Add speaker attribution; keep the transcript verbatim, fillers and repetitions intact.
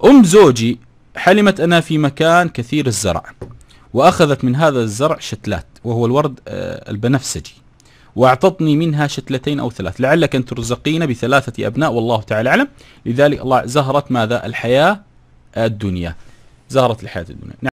Speaker 1: أم زوجي حلمت أنا في مكان كثير الزرع، وأخذت من هذا الزرع شتلات وهو الورد البنفسجي، وأعطتني منها شتلتين أو ثلاث، لعلك أن ترزقين بثلاثة أبناء والله تعالى أعلم. لذلك الله زهرت ماذا؟ الحياة الدنيا، زهرت الحياة الدنيا.